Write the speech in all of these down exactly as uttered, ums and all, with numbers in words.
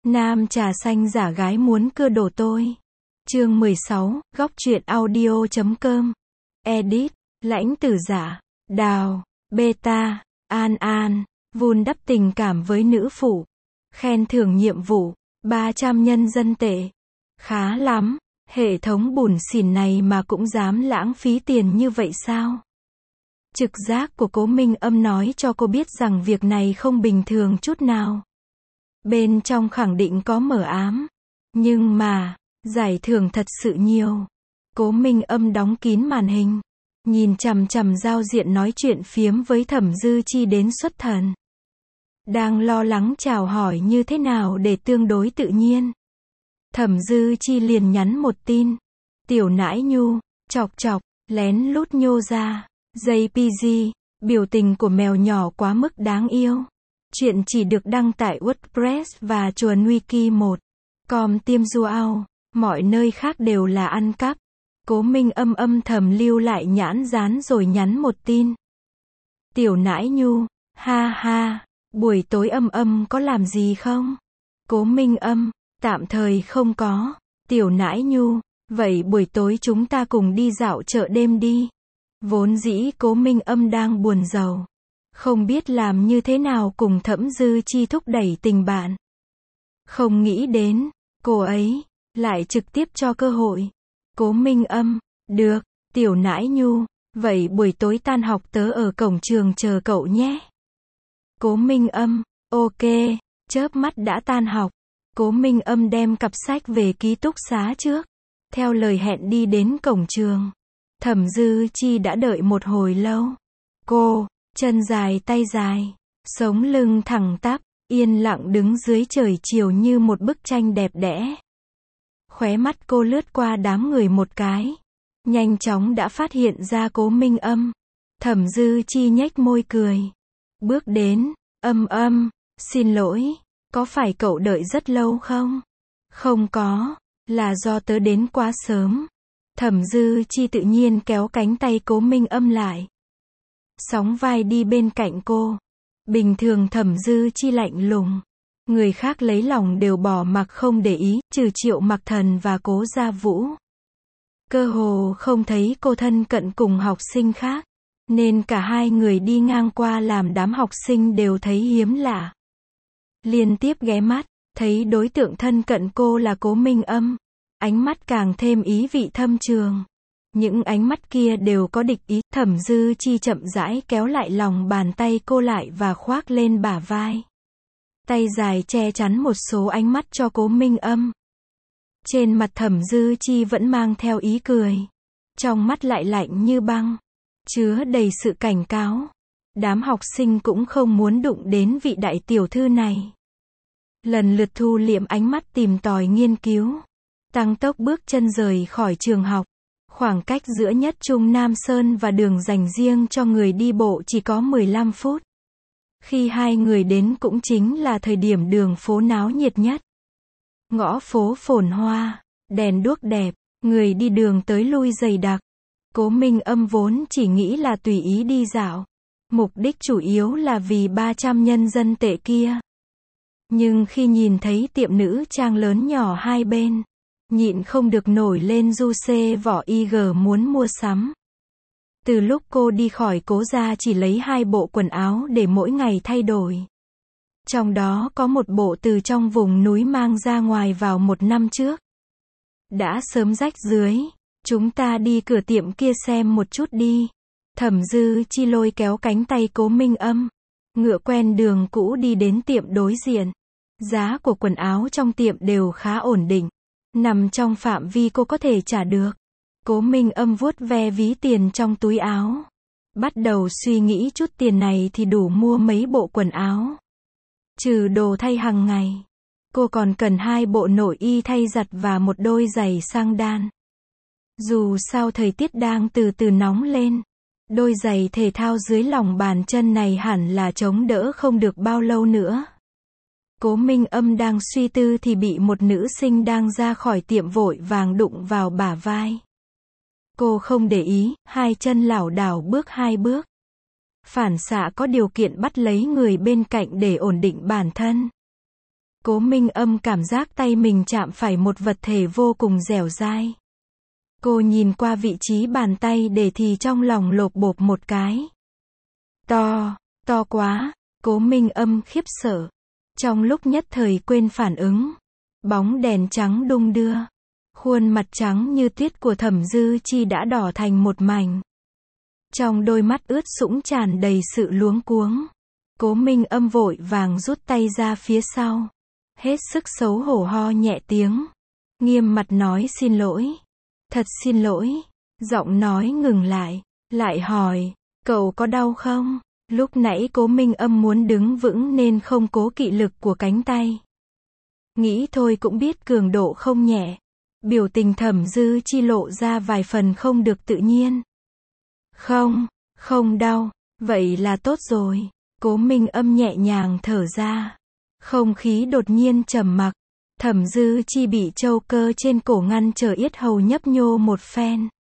Nam trà xanh giả gái muốn cưa đổ tôi. Chương mười sáu, góc truyện audio chấm com. Edit, lãnh tử giả, Đào, Beta, An An, vun đắp tình cảm với nữ phụ. Khen thưởng nhiệm vụ, ba trăm nhân dân tệ. Khá lắm, hệ thống bủn xỉn này mà cũng dám lãng phí tiền như vậy sao? Trực giác của Cố Minh Âm nói cho cô biết rằng việc này không bình thường chút nào. Bên trong khẳng định có mờ ám. Nhưng mà, giải thưởng thật sự nhiều. Cố Minh Âm đóng kín màn hình. Nhìn chằm chằm giao diện nói chuyện phiếm với Thẩm Dư Chi đến xuất thần. Đang lo lắng chào hỏi như thế nào để tương đối tự nhiên. Thẩm Dư Chi liền nhắn một tin. Tiểu nãi nhu, chọc chọc, lén lút nhô ra. gi pê giê, biểu tình của mèo nhỏ quá mức đáng yêu. Chuyện chỉ được đăng tại WordPress và chuồn wiki một. Com tiêm duao, mọi nơi khác đều là ăn cắp. Cố Minh Âm âm thầm lưu lại nhãn dán rồi nhắn một tin. Tiểu nãi nhu, ha ha, buổi tối Âm Âm có làm gì không? Cố Minh Âm, tạm thời không có. Tiểu nãi nhu, vậy buổi tối chúng ta cùng đi dạo chợ đêm đi. Vốn dĩ Cố Minh Âm đang buồn rầu. Không biết làm như thế nào cùng Thẩm Dư Chi thúc đẩy tình bạn. Không nghĩ đến, cô ấy, lại trực tiếp cho cơ hội. Cố Minh Âm, được, tiểu nãi nhu, vậy buổi tối tan học tớ ở cổng trường chờ cậu nhé. Cố Minh Âm, ok, chớp mắt đã tan học. Cố Minh Âm đem cặp sách về ký túc xá trước. Theo lời hẹn đi đến cổng trường. Thẩm Dư Chi đã đợi một hồi lâu. Cô, chân dài tay dài, sống lưng thẳng tắp, yên lặng đứng dưới trời chiều như một bức tranh đẹp đẽ. Khóe mắt cô lướt qua đám người một cái. Nhanh chóng đã phát hiện ra Cố Minh Âm. Thẩm Dư Chi nhếch môi cười. Bước đến, Âm Âm, xin lỗi, có phải cậu đợi rất lâu không? Không có, là do tớ đến quá sớm. Thẩm Dư Chi tự nhiên kéo cánh tay Cố Minh Âm lại. Sóng vai đi bên cạnh cô. Bình thường Thẩm Dư Chi lạnh lùng. Người khác lấy lòng đều bỏ mặc không để ý, trừ Triệu Mặc Thần và Cố Gia Vũ. Cơ hồ không thấy cô thân cận cùng học sinh khác. Nên cả hai người đi ngang qua làm đám học sinh đều thấy hiếm lạ. Liên tiếp ghé mắt, thấy đối tượng thân cận cô là Cố Minh Âm. Ánh mắt càng thêm ý vị thâm trường. Những ánh mắt kia đều có địch ý. Thẩm Dư Chi chậm rãi kéo lại lòng bàn tay cô lại và khoác lên bả vai. Tay dài che chắn một số ánh mắt cho Cố Minh Âm. Trên mặt Thẩm Dư Chi vẫn mang theo ý cười. Trong mắt lại lạnh như băng. Chứa đầy sự cảnh cáo. Đám học sinh cũng không muốn đụng đến vị đại tiểu thư này. Lần lượt thu liệm ánh mắt tìm tòi nghiên cứu. Tăng tốc bước chân rời khỏi trường học. Khoảng cách giữa Nhất Trung Nam Sơn và đường dành riêng cho người đi bộ chỉ có mười lăm phút. Khi hai người đến cũng chính là thời điểm đường phố náo nhiệt nhất. Ngõ phố phồn hoa, đèn đuốc đẹp, người đi đường tới lui dày đặc. Cố Minh Âm vốn chỉ nghĩ là tùy ý đi dạo. Mục đích chủ yếu là vì ba trăm nhân dân tệ kia. Nhưng khi nhìn thấy tiệm nữ trang lớn nhỏ hai bên, nhịn không được nổi lên du xê vỏ i giê muốn mua sắm. Từ lúc cô đi khỏi Cố gia chỉ lấy hai bộ quần áo để mỗi ngày thay đổi. Trong đó có một bộ từ trong vùng núi mang ra ngoài vào một năm trước. Đã sớm rách dưới. Chúng ta đi cửa tiệm kia xem một chút đi. Thẩm Dư Chi lôi kéo cánh tay Cố Minh Âm. Ngựa quen đường cũ đi đến tiệm đối diện. Giá của quần áo trong tiệm đều khá ổn định. Nằm trong phạm vi cô có thể trả được. Cố Minh Âm vuốt ve ví tiền trong túi áo. Bắt đầu suy nghĩ chút tiền này thì đủ mua mấy bộ quần áo. Trừ đồ thay hàng ngày. Cô còn cần hai bộ nội y thay giặt và một đôi giày sang đan. Dù sao thời tiết đang từ từ nóng lên. Đôi giày thể thao dưới lòng bàn chân này hẳn là chống đỡ không được bao lâu nữa. Cố Minh Âm đang suy tư thì bị một nữ sinh đang ra khỏi tiệm vội vàng đụng vào bả vai. Cô không để ý, hai chân lảo đảo bước hai bước. Phản xạ có điều kiện bắt lấy người bên cạnh để ổn định bản thân. Cố Minh Âm cảm giác tay mình chạm phải một vật thể vô cùng dẻo dai. Cô nhìn qua vị trí bàn tay để thì trong lòng lộp bộp một cái. To, to quá, Cố Minh Âm khiếp sợ. Trong lúc nhất thời quên phản ứng. Bóng đèn trắng đung đưa. Khuôn mặt trắng như tuyết của Thẩm Dư Chi đã đỏ thành một mảnh. Trong đôi mắt ướt sũng tràn đầy sự luống cuống. Cố Minh Âm vội vàng rút tay ra phía sau. Hết sức xấu hổ ho nhẹ tiếng. Nghiêm mặt nói xin lỗi. Thật xin lỗi. Giọng nói ngừng lại. Lại hỏi, cậu có đau không? Lúc nãy Cố Minh Âm muốn đứng vững nên không cố kỵ lực của cánh tay. Nghĩ thôi cũng biết cường độ không nhẹ. Biểu tình Thẩm Dư Chi lộ ra vài phần không được tự nhiên. Không, không đau. Vậy là tốt rồi. Cố Minh Âm nhẹ nhàng thở ra. Không khí đột nhiên trầm mặc. Thẩm Dư Chi bị châu cơ trên cổ ngăn trở yết hầu nhấp nhô một phen.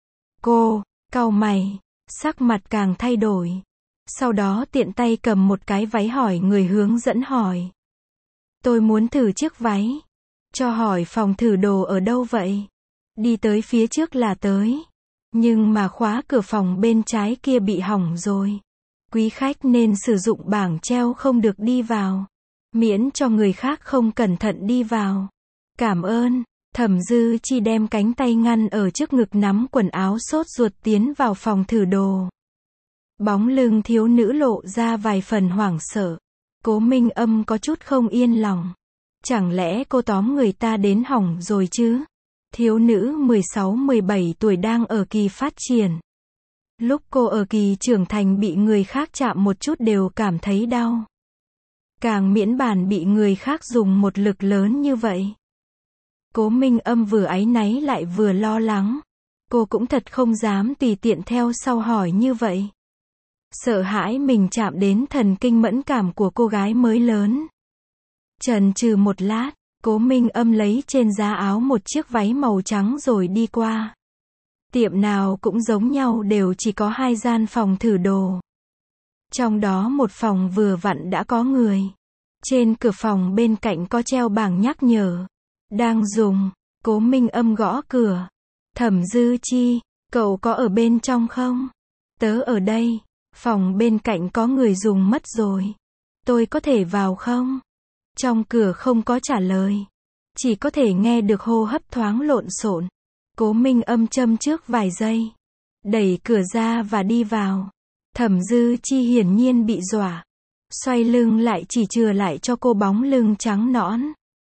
Cô, cau mày, sắc mặt càng thay đổi. Sau đó tiện tay cầm một cái váy hỏi người hướng dẫn hỏi. Tôi muốn thử chiếc váy. Cho hỏi phòng thử đồ ở đâu vậy? Đi tới phía trước là tới. Nhưng mà khóa cửa phòng bên trái kia bị hỏng rồi. Quý khách nên sử dụng bảng treo không được đi vào. Miễn cho người khác không cẩn thận đi vào. Cảm ơn. Thẩm Dư Chi đem cánh tay ngăn ở trước ngực nắm quần áo sốt ruột tiến vào phòng thử đồ. Bóng lưng thiếu nữ lộ ra vài phần hoảng sợ. Cố Minh Âm có chút không yên lòng. Chẳng lẽ cô tóm người ta đến hỏng rồi chứ? Thiếu nữ mười sáu mười bảy tuổi đang ở kỳ phát triển. Lúc cô ở kỳ trưởng thành bị người khác chạm một chút đều cảm thấy đau. Càng miễn bàn bị người khác dùng một lực lớn như vậy. Cố Minh Âm vừa áy náy lại vừa lo lắng. Cô cũng thật không dám tùy tiện theo sau hỏi như vậy. Sợ hãi mình chạm đến thần kinh mẫn cảm của cô gái mới lớn. Chần chừ một lát, Cố Minh Âm lấy trên giá áo một chiếc váy màu trắng rồi đi qua. Tiệm nào cũng giống nhau, đều chỉ có hai gian phòng thử đồ. Trong đó một phòng vừa vặn đã có người. Trên cửa phòng bên cạnh có treo bảng nhắc nhở. Đang dùng. Cố Minh Âm gõ cửa. Thẩm Dư Chi, cậu có ở bên trong không? Tớ ở đây. Phòng bên cạnh có người dùng mất rồi. Tôi có thể vào không? Trong cửa không có trả lời. Chỉ có thể nghe được hô hấp thoáng lộn xộn. Cố Minh Âm châm trước vài giây. Đẩy cửa ra và đi vào. Thẩm Dư Chi hiển nhiên bị dọa. Xoay lưng lại chỉ chừa lại cho cô bóng lưng trắng nõn.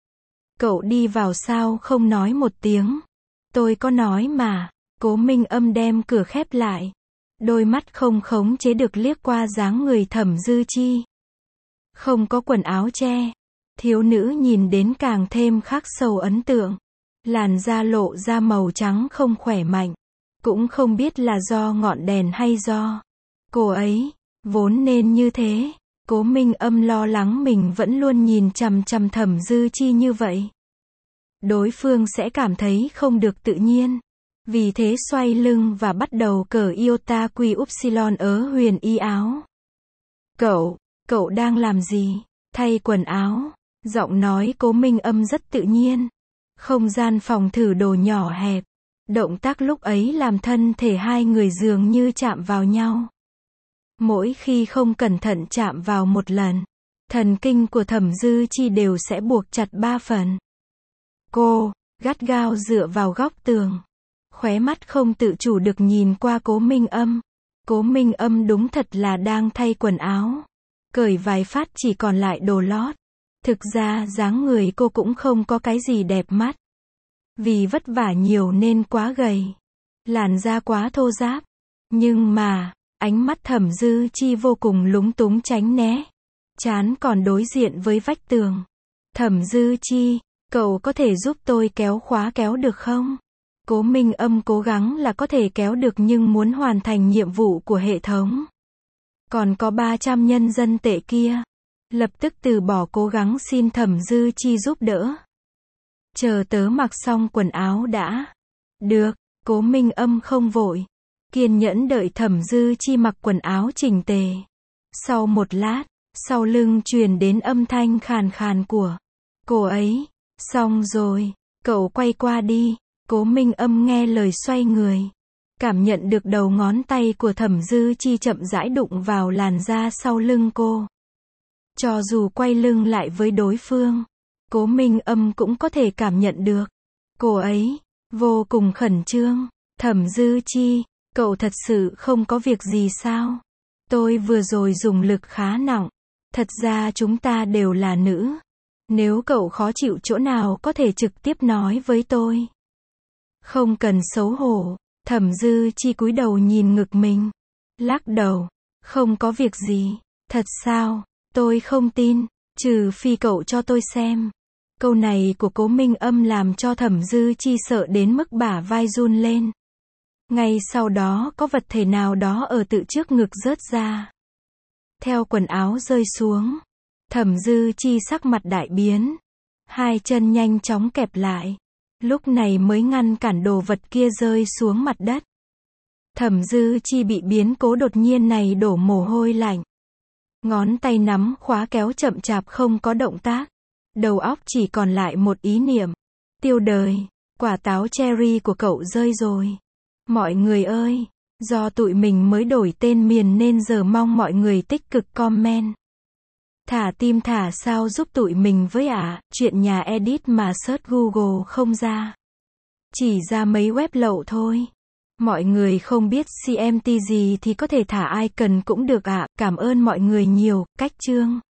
Cậu đi vào sao không nói một tiếng? Tôi có nói mà. Cố Minh Âm đem cửa khép lại. Đôi mắt không khống chế được liếc qua dáng người Thẩm Dư Chi. Không có quần áo che. Thiếu nữ nhìn đến càng thêm khắc sâu ấn tượng. Làn da lộ ra màu trắng không khỏe mạnh. Cũng không biết là do ngọn đèn hay do cô ấy. Vốn nên như thế. Cố Minh Âm lo lắng mình vẫn luôn nhìn chằm chằm Thẩm Dư Chi như vậy. Đối phương sẽ cảm thấy không được tự nhiên. Vì thế xoay lưng và bắt đầu cởi iota quy upsilon ớ huyền y áo. Cậu, cậu đang làm gì? Thay quần áo. Giọng nói Cố Minh Âm rất tự nhiên. Không gian phòng thử đồ nhỏ hẹp. Động tác lúc ấy làm thân thể hai người dường như chạm vào nhau. Mỗi khi không cẩn thận chạm vào một lần, thần kinh của Thẩm Dư Chi đều sẽ buộc chặt ba phần. Cô, gắt gao dựa vào góc tường. Khóe mắt không tự chủ được nhìn qua Cố Minh Âm. Cố Minh Âm đúng thật là đang thay quần áo. Cởi vài phát chỉ còn lại đồ lót. Thực ra dáng người cô cũng không có cái gì đẹp mắt. Vì vất vả nhiều nên quá gầy. Làn da quá thô ráp. Nhưng mà, ánh mắt Thẩm Dư Chi vô cùng lúng túng tránh né. Trán còn đối diện với vách tường. Thẩm Dư Chi, cậu có thể giúp tôi kéo khóa kéo được không? Cố Minh Âm cố gắng là có thể kéo được nhưng muốn hoàn thành nhiệm vụ của hệ thống. Còn có ba trăm nhân dân tệ kia. Lập tức từ bỏ cố gắng xin Thẩm Dư Chi giúp đỡ. Chờ tớ mặc xong quần áo đã. Được, Cố Minh Âm không vội. Kiên nhẫn đợi Thẩm Dư Chi mặc quần áo chỉnh tề. Sau một lát, sau lưng truyền đến âm thanh khàn khàn của Cô ấy. Xong rồi. Cậu quay qua đi. Cố Minh Âm nghe lời xoay người. Cảm nhận được đầu ngón tay của Thẩm Dư Chi chậm rãi đụng vào làn da sau lưng cô. Cho dù quay lưng lại với đối phương, Cố Minh Âm cũng có thể cảm nhận được. Cô ấy vô cùng khẩn trương. Thẩm Dư Chi, cậu thật sự không có việc gì sao? Tôi vừa rồi dùng lực khá nặng. Thật ra chúng ta đều là nữ. Nếu cậu khó chịu chỗ nào có thể trực tiếp nói với tôi. Không cần xấu hổ. Thẩm Dư Chi cúi đầu nhìn ngực mình. Lắc đầu. Không có việc gì. Thật sao? Tôi không tin. Trừ phi cậu cho tôi xem. Câu này của Cố Minh Âm làm cho Thẩm Dư Chi sợ đến mức bả vai run lên. Ngay sau đó có vật thể nào đó ở tự trước ngực rớt ra. Theo quần áo rơi xuống. Thẩm Dư Chi sắc mặt đại biến. Hai chân nhanh chóng kẹp lại. Lúc này mới ngăn cản đồ vật kia rơi xuống mặt đất. Thẩm Dư Chi bị biến cố đột nhiên này đổ mồ hôi lạnh. Ngón tay nắm khóa kéo chậm chạp không có động tác. Đầu óc chỉ còn lại một ý niệm. Tiêu đời, quả táo cherry của cậu rơi rồi. Mọi người ơi, do tụi mình mới đổi tên miền nên giờ mong mọi người tích cực comment. Thả tim thả sao giúp tụi mình với ạ, à, chuyện nhà edit mà search Google không ra. Chỉ ra mấy web lậu thôi. Mọi người không biết xê em tê gì thì có thể thả icon cũng được ạ, à. Cảm ơn mọi người nhiều, cách chương.